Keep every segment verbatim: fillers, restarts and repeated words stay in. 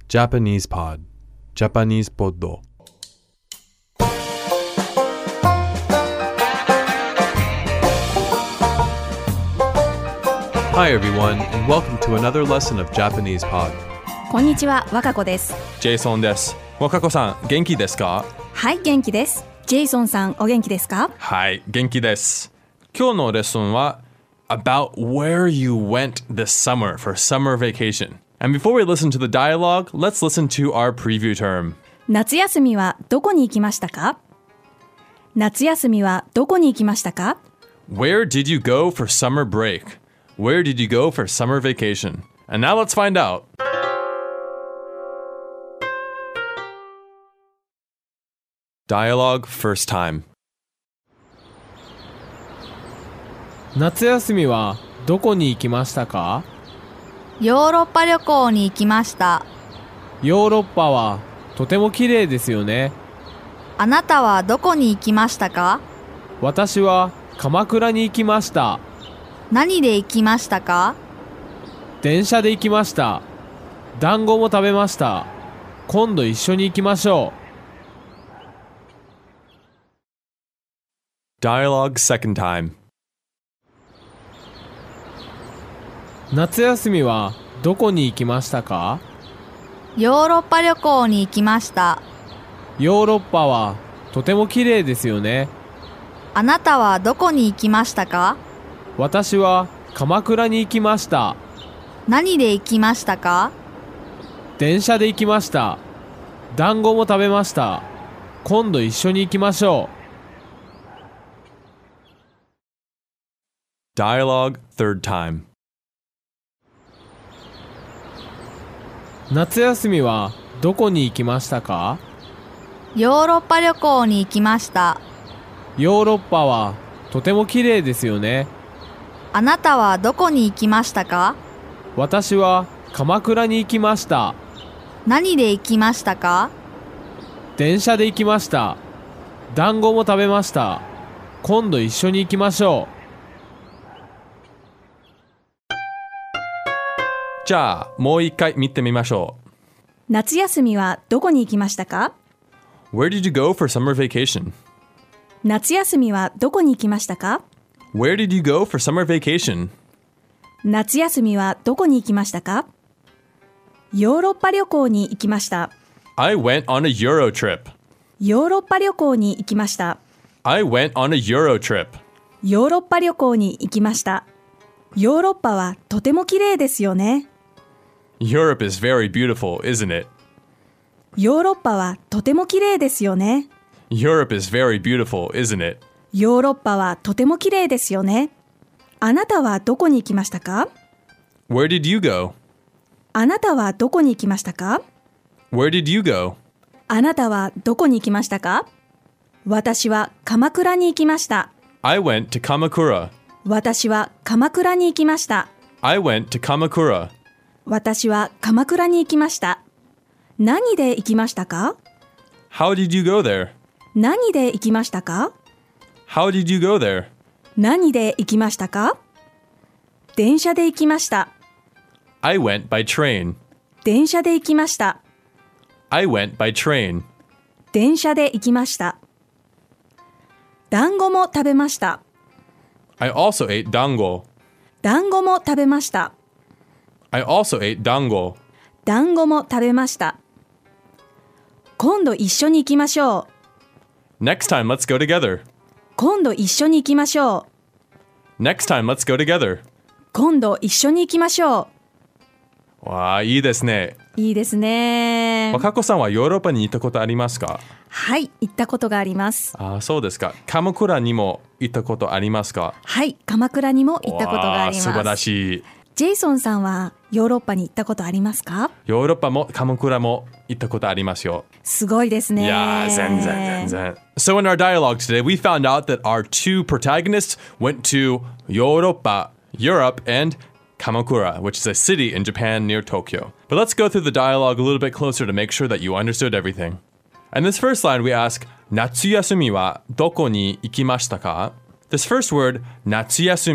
Japanese Pod Japanese Pod Hi everyone, and welcome to another lesson of Japanese Pod. こんにちは、わかこです。 ジェイソンです。若子さん、元気ですか？ はい、元気です。ジェイソンさん、お元気ですか？ はい、元気です。今日のレッスンは about where you went this summer for summer vacation. And before we listen to the dialogue, let's listen to our preview term. 夏休みはどこに行きましたか？夏休みはどこに行きましたか？ Where did you go for summer break? Where did you go for summer vacation? And now let's find out. Dialogue first time. 夏休みはどこに行きましたか？ ヨーロッパ旅行に行きました。 ヨーロッパはとても綺麗ですよね。 あなたはどこに行きましたか？ 私は鎌倉に行きました。 何で行きましたか？ 電車で行きました。団子も食べました。今度一緒に行きましょう。Dialogue second time. 夏休みはどこに行きましたか？ ヨーロッパ旅行に行きました。 ヨーロッパはとても綺麗ですよね。 あなたはどこに行きましたか？ 私は鎌倉に行きました。 何で行きましたか？ 電車で行きました。団子も食べました。今度一緒に行きましょう。Dialogue third time. 夏休みはどこに行きましたか？ ヨーロッパ旅行に行きました。 ヨーロッパはとても綺麗ですよね。 あなたはどこに行きましたか？ 私は鎌倉に行きました。 何で行きましたか？ 電車で行きました。団子も食べました。今度一緒に行きましょう。 じゃあ、もう一回見てみましょう。 夏休みはどこに行きましたか？ Where did you go for summer vacation? 夏休みはどこに行きましたか？ Where did you go for summer vacation? 夏休みはどこに行きましたか？ヨーロッパ旅行に行きました。 I went on a Euro trip. ヨーロッパ旅行に行きました。 I went on a Euro trip. ヨーロッパ旅行に行きました。ヨーロッパはとても綺麗ですよね。 Europe is very beautiful, isn't it? ヨーロッパはとても綺麗ですよね。 Europe is very beautiful, isn't it? ヨーロッパはとても綺麗ですよね。あなたはどこに行きましたか？ Where did you go? あなたはどこに行きましたか？ Where did you go? あなたはどこに行きましたか？私は鎌倉に行きました。 I went to Kamakura. 私は鎌倉に行きました。 I went to Kamakura. 私は鎌倉に行きました。何で行きましたか？ How did you go there? 何で行きましたか？ How did you go there? 何で行きましたか？電車で行きました。 I went by train. 電車で行きました。 I went by train. 電車で行きました。団子も食べました。 I also ate dango. 団子も食べました。 I also ate dango. 団子も食べました。今度一緒に行きましょう。Next time, let's go together. 今度一緒に行きましょう。Next time, let's go together. 今度一緒に行きましょう。わあ、いいですね。 いいですね。 若子さんはヨーロッパに行ったことありますか？ はい、行ったことがあります。 あ、そうですか。鎌倉にも行ったことありますか？ はい、鎌倉にも行ったことがあります。 素晴らしい。 ジェイソンさんはヨーロッパに行ったことありますか？ ヨーロッパも鎌倉も行ったことありますよ。 すごいですね。 いやー、全然全然。So in our dialogue today, we found out that our two protagonists went to ヨーロッパ, Europe, and Kamakura, which is a city in Japan near Tokyo. But let's go through the dialogue a little bit closer to make sure that you understood everything. In this first line, we ask, 夏休みはどこに行きましたか? This first word, 夏休み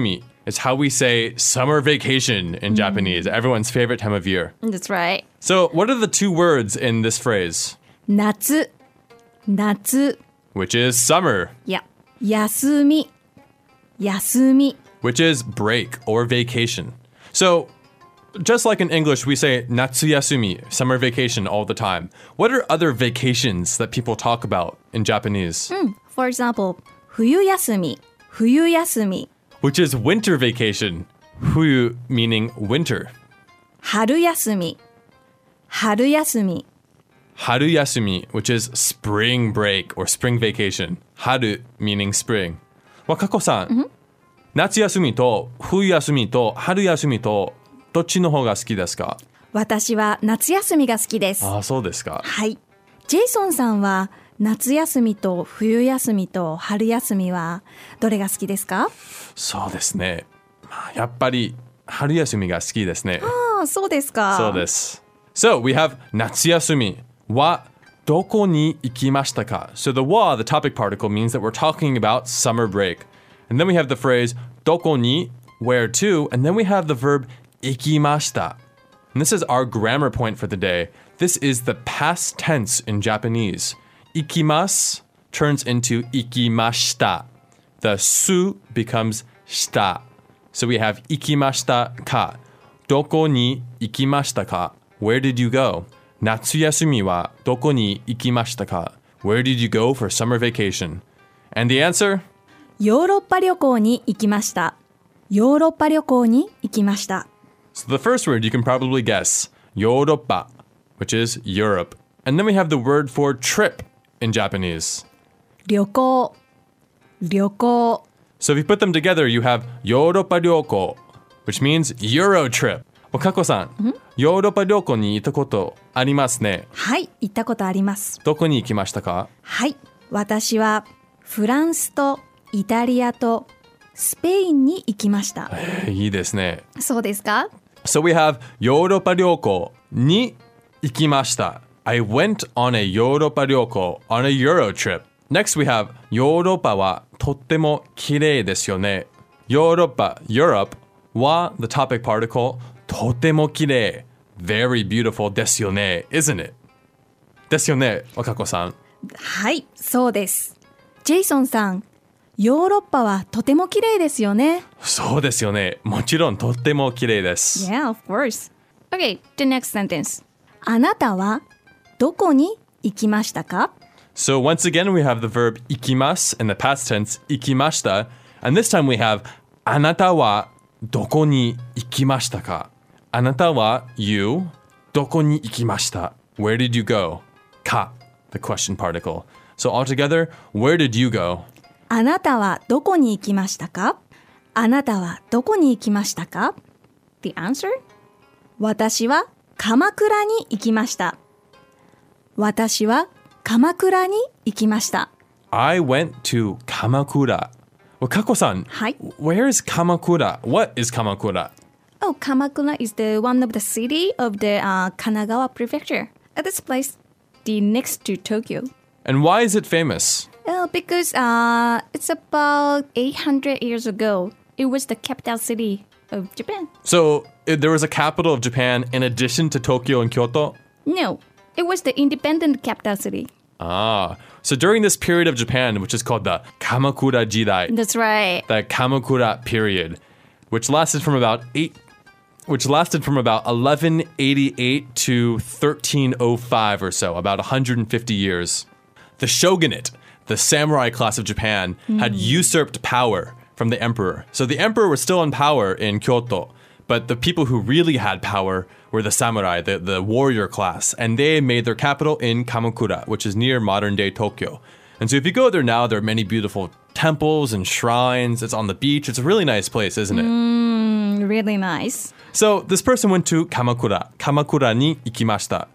It's how we say summer vacation in Japanese, everyone's favorite time of year. That's right. So, what are the two words in this phrase? 夏、夏。 Which is summer, Yeah. 休み、休み。 which is break or vacation. So, just like in English, we say natsuyasumi, summer vacation, all the time. What are other vacations that people talk about in Japanese? For example, 冬休み、冬休み。 Which is winter vacation. Fuyu meaning winter. 春休み、春休み。 Haruyasumi, which is spring break or spring vacation. Haru meaning spring. Wakako-san, 夏休みと冬休みと春休みとどっちの方が好きですか？ 私は夏休みが好きです。 ああ、そうですか。 はい。ジェイソンさんは夏休みと冬休みと春休みはどれが好きですか？ そうですね。まあやっぱり春休みが好きですね。 ああ、そうですか。 そうです。So, we have 夏休みはどこに行きましたか? So the wa, the topic particle, means that we're talking about summer break. And then we have the phrase どこに, where to, and then we have the verb 行きました. And this is our grammar point for the day. This is the past tense in Japanese. 行きます turns into 行きました. The su becomes した. So we have 行きましたか. どこに行きましたか? Where did you go? 夏休みはどこに行きましたか? Where did you go for summer vacation? And the answer? ヨーロッパ旅行に行きました。ヨーロッパ旅行に行きました。 So the first word you can probably guess, ヨーロッパ, which is Europe. And then we have the word for trip in Japanese. 旅行、旅行。 So if you put them together, you have ヨーロッパ旅行, which means Euro trip. Wakako-san, ヨーロッパ旅行に行ったことありますね。 はい、行ったことあります。 どこに行きましたか？ はい、私はフランスとイタリアとスペインに行きました。 いいですね。 そうですか？ So we have ヨーロッパ旅行に行きました。I went on a ヨーロッパ旅行 on a Euro trip. Next we have ヨーロッパはとっても綺麗ですよね。ヨーロッパ Europe は the topic particle とても綺麗 very beautiful ですよね isn't it? ですよね若子さん。 はい、そうです。ジェイソンさん、ヨーロッパはとても綺麗ですよね。 そうですよね。もちろんとっても綺麗です。 Yeah, of course. Okay, the next sentence. あなたはどこに行きましたか? So once again we have the verb 行きます in the past tense 行きました and this time we have あなたはどこに行きましたか? あなたは you どこに行きました? Where did you go? か the question particle. So altogether, where did you go? あなたはどこに行きましたか? あなたはどこに行きましたか? The answer? 私は鎌倉に行きました。私は鎌倉に行きました。 I went to Kamakura. Well, Kako-san, はい。 where is Kamakura? What is Kamakura? Oh, Kamakura is the one of the city of the uh, Kanagawa prefecture. At this place, the next to Tokyo. And why is it famous? Well, because uh, it's about eight hundred years ago. It was the capital city of Japan. So uh, there was a capital of Japan in addition to Tokyo and Kyoto? No, it was the independent capital city. Ah, so during this period of Japan, which is called the Kamakura Jidai, That's right. the Kamakura period, which lasted from about eight, which lasted from about eleven eighty-eight to thirteen oh five or so, about one hundred fifty years. The shogunate, the samurai class of Japan, had usurped power from the emperor. So the emperor was still in power in Kyoto, but the people who really had power were the samurai, the, the warrior class, and they made their capital in Kamakura, which is near modern-day Tokyo. And so if you go there now, there are many beautiful temples and shrines. It's on the beach. It's a really nice place, isn't it? Mm, really nice. So this person went to Kamakura. Kamakura ni ikimashita.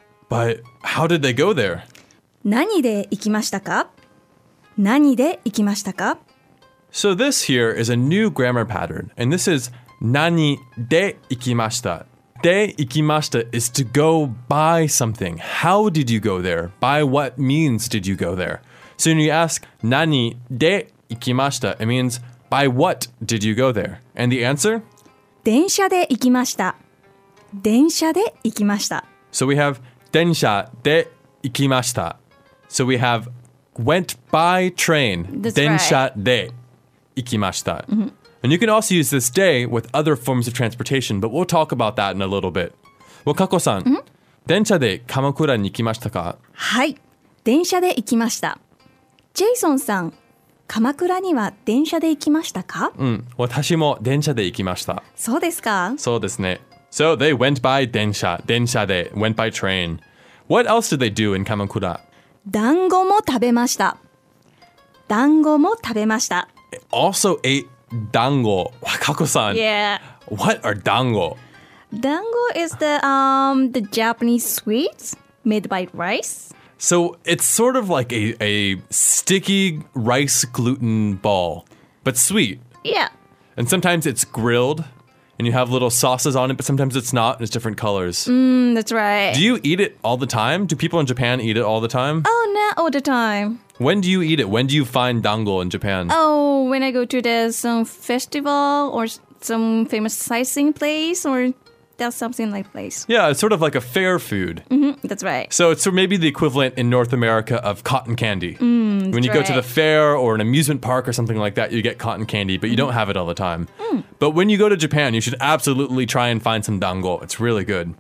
But how did they go there? 何で行きましたか? 何で行きましたか? So this here is a new grammar pattern, and this is nani de ikimashita. De ikimashita is to go buy something. How did you go there? By what means did you go there? So when you ask nani de ikimashita, it means By what did you go there? And the answer? 電車で行きました。電車で行きました。 So we have 電車で行きました。So we have went by train. That's 電車で行きました。Mm-hmm. And you can also use this day with other forms of transportation, but we'll talk about that in a little bit. Wakako-san, mm-hmm. 電車で鎌倉に行きましたか？ はい、電車で行きました。ジェイソンさん、鎌倉には電車で行きましたか？ うん、私も電車で行きました。 そうですか？ そうですね。So they went by 電車、電車で went by train. What else did they do in Kamakura? 団子も食べました。団子も食べました。 Also ate 団子。Wakako-san. Yeah. What are 団子? Dango is the um the Japanese sweets made by rice. So it's sort of like a, a sticky rice gluten ball, but sweet. Yeah. And sometimes it's grilled and you have little sauces on it, but sometimes it's not and it's different colors. Mm, that's right. Do you eat it all the time? Do people in Japan eat it all the time? Oh, not all the time. When do you eat it? When do you find dango in Japan? Oh, when I go to the some festival or some famous sightseeing place or that's something like place. Yeah, it's sort of like a fair food. Mm-hmm, that's right. So it's maybe the equivalent in North America of cotton candy. Mm, when you right. go to the fair or an amusement park or something like that, you get cotton candy, but you mm-hmm. don't have it all the time. Mm. But when you go to Japan, you should absolutely try and find some dango. It's really good.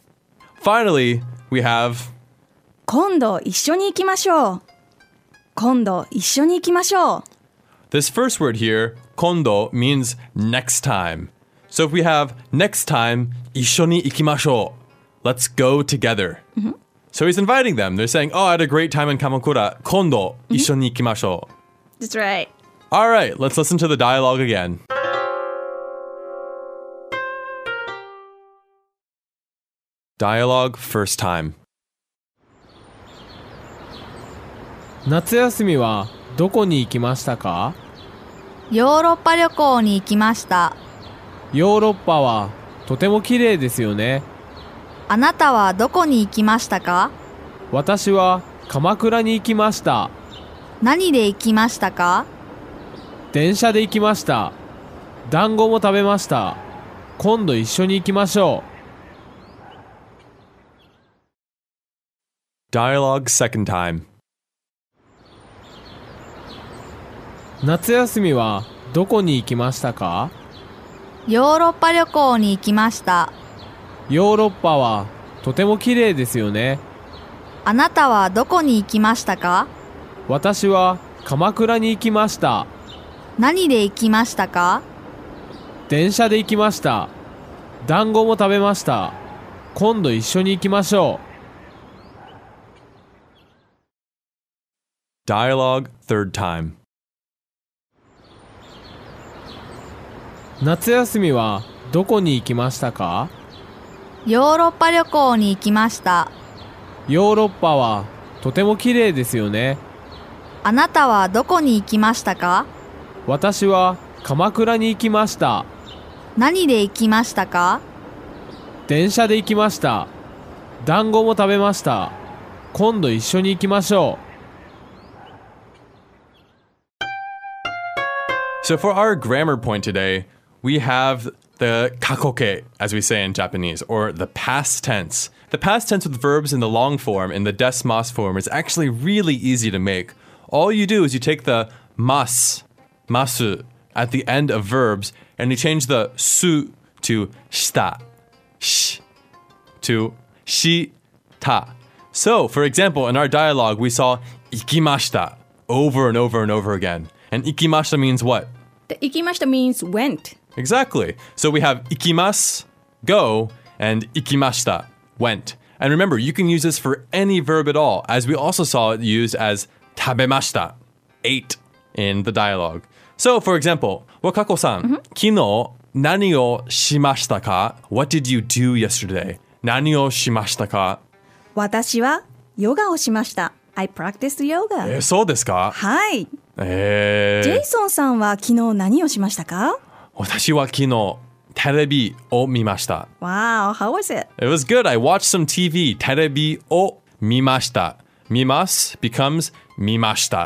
Finally, we have 今度一緒に行きましょう。今度一緒に行きましょう。 This first word here, kondo, means next time. So if we have next time, 一緒に行きましょう. Let's go together. Mm-hmm. So he's inviting them. They're saying, oh, I had a great time in Kamakura. Kondo, 一緒に行きましょう. That's right. All right, let's listen to the dialogue again. Dialogue first time. 夏休みはどこに行きましたか？ ヨーロッパ旅行に行きました。 ヨーロッパはとても綺麗ですよね。 あなたはどこに行きましたか？ 私は鎌倉に行きました。 何で行きましたか？ 電車で行きました。団子も食べました。今度一緒に行きましょう。Dialogue second time. 夏休みはどこに行きましたか？ ヨーロッパ旅行に行きました。 ヨーロッパはとても綺麗ですよね。 あなたはどこに行きましたか？ 私は鎌倉に行きました。 何で行きましたか？ 電車で行きました。団子も食べました。今度一緒に行きましょう。Dialogue third time. 夏休みはどこに行きましたか？ ヨーロッパ旅行に行きました。 ヨーロッパはとても綺麗ですよね。 あなたはどこに行きましたか？ 私は鎌倉に行きました。 何で行きましたか？ 電車で行きました。団子も食べました。今度一緒に行きましょう。So for our grammar point today, we have the kakoke, as we say in Japanese, or the past tense. The past tense with verbs in the long form, in the des mas form, is actually really easy to make. All you do is you take the mas, masu, at the end of verbs, and you change the su to shita, sh, to shita. So, for example, in our dialogue, we saw ikimashita over and over and over again. And ikimashita means what? The ikimashita means went. Exactly. So we have ikimas, go, and ikimashita, went. And remember, you can use this for any verb at all, as we also saw it used as tabemashita, ate, in the dialogue. So, for example, Wakako-san, mm-hmm. Kino, nani o shimashita ka? What did you do yesterday? Nani o shimashita ka? 私はヨガをしました。I practiced yoga. え、そうですか？ はい。 えー、 ジェイソンさんは昨日何をしましたか？ 私は昨日テレビを見ました。 Wow, how was it? It was good. I watched some T V. テレビを見ました。見ます becomes 見ました。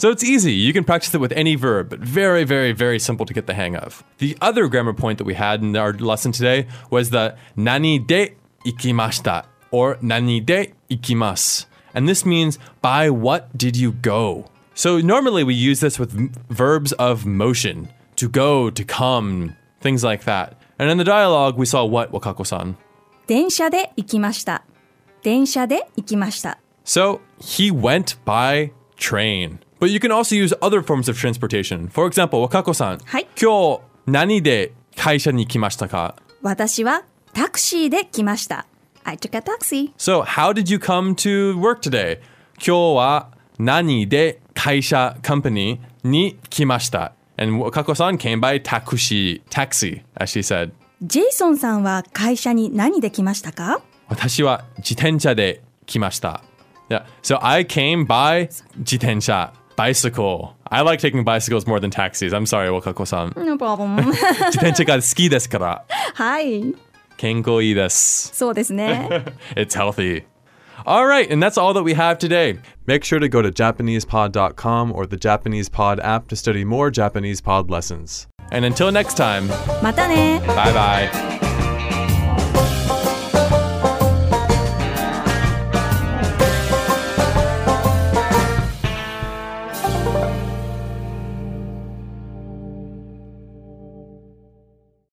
So it's easy. You can practice it with any verb, but very, very, very simple to get the hang of. The other grammar point that we had in our lesson today was the nani de ikimashita or nani de ikimasu. And this means by what did you go? So normally we use this with m- verbs of motion. To go, to come, things like that. And in the dialogue, we saw what, Wakako-san? 電車で行きました。電車で行きました。 So he went by train. But you can also use other forms of transportation. For example, Wakako-san. はい。 今日何で会社に来ましたか? 私はタクシーで来ました。I took a taxi. So how did you come to work today? 今日は何で会社 company に来ました? And Wakako-san came by takushi, taxi, as she said. ジェイソンさんは会社に何で来ましたか? 私は自転車で来ました. Yeah, so I came by 自転車, bicycle. I like taking bicycles more than taxis. I'm sorry, Wakako-san. No problem. 自転車が好きですから。 はい。 健康いいです。 そうですね。 It's healthy. All right, and that's all that we have today. Make sure to go to Japanese pod dot com or the Japanese Pod app to study more Japanese Pod lessons. And until next time, またね。 bye bye.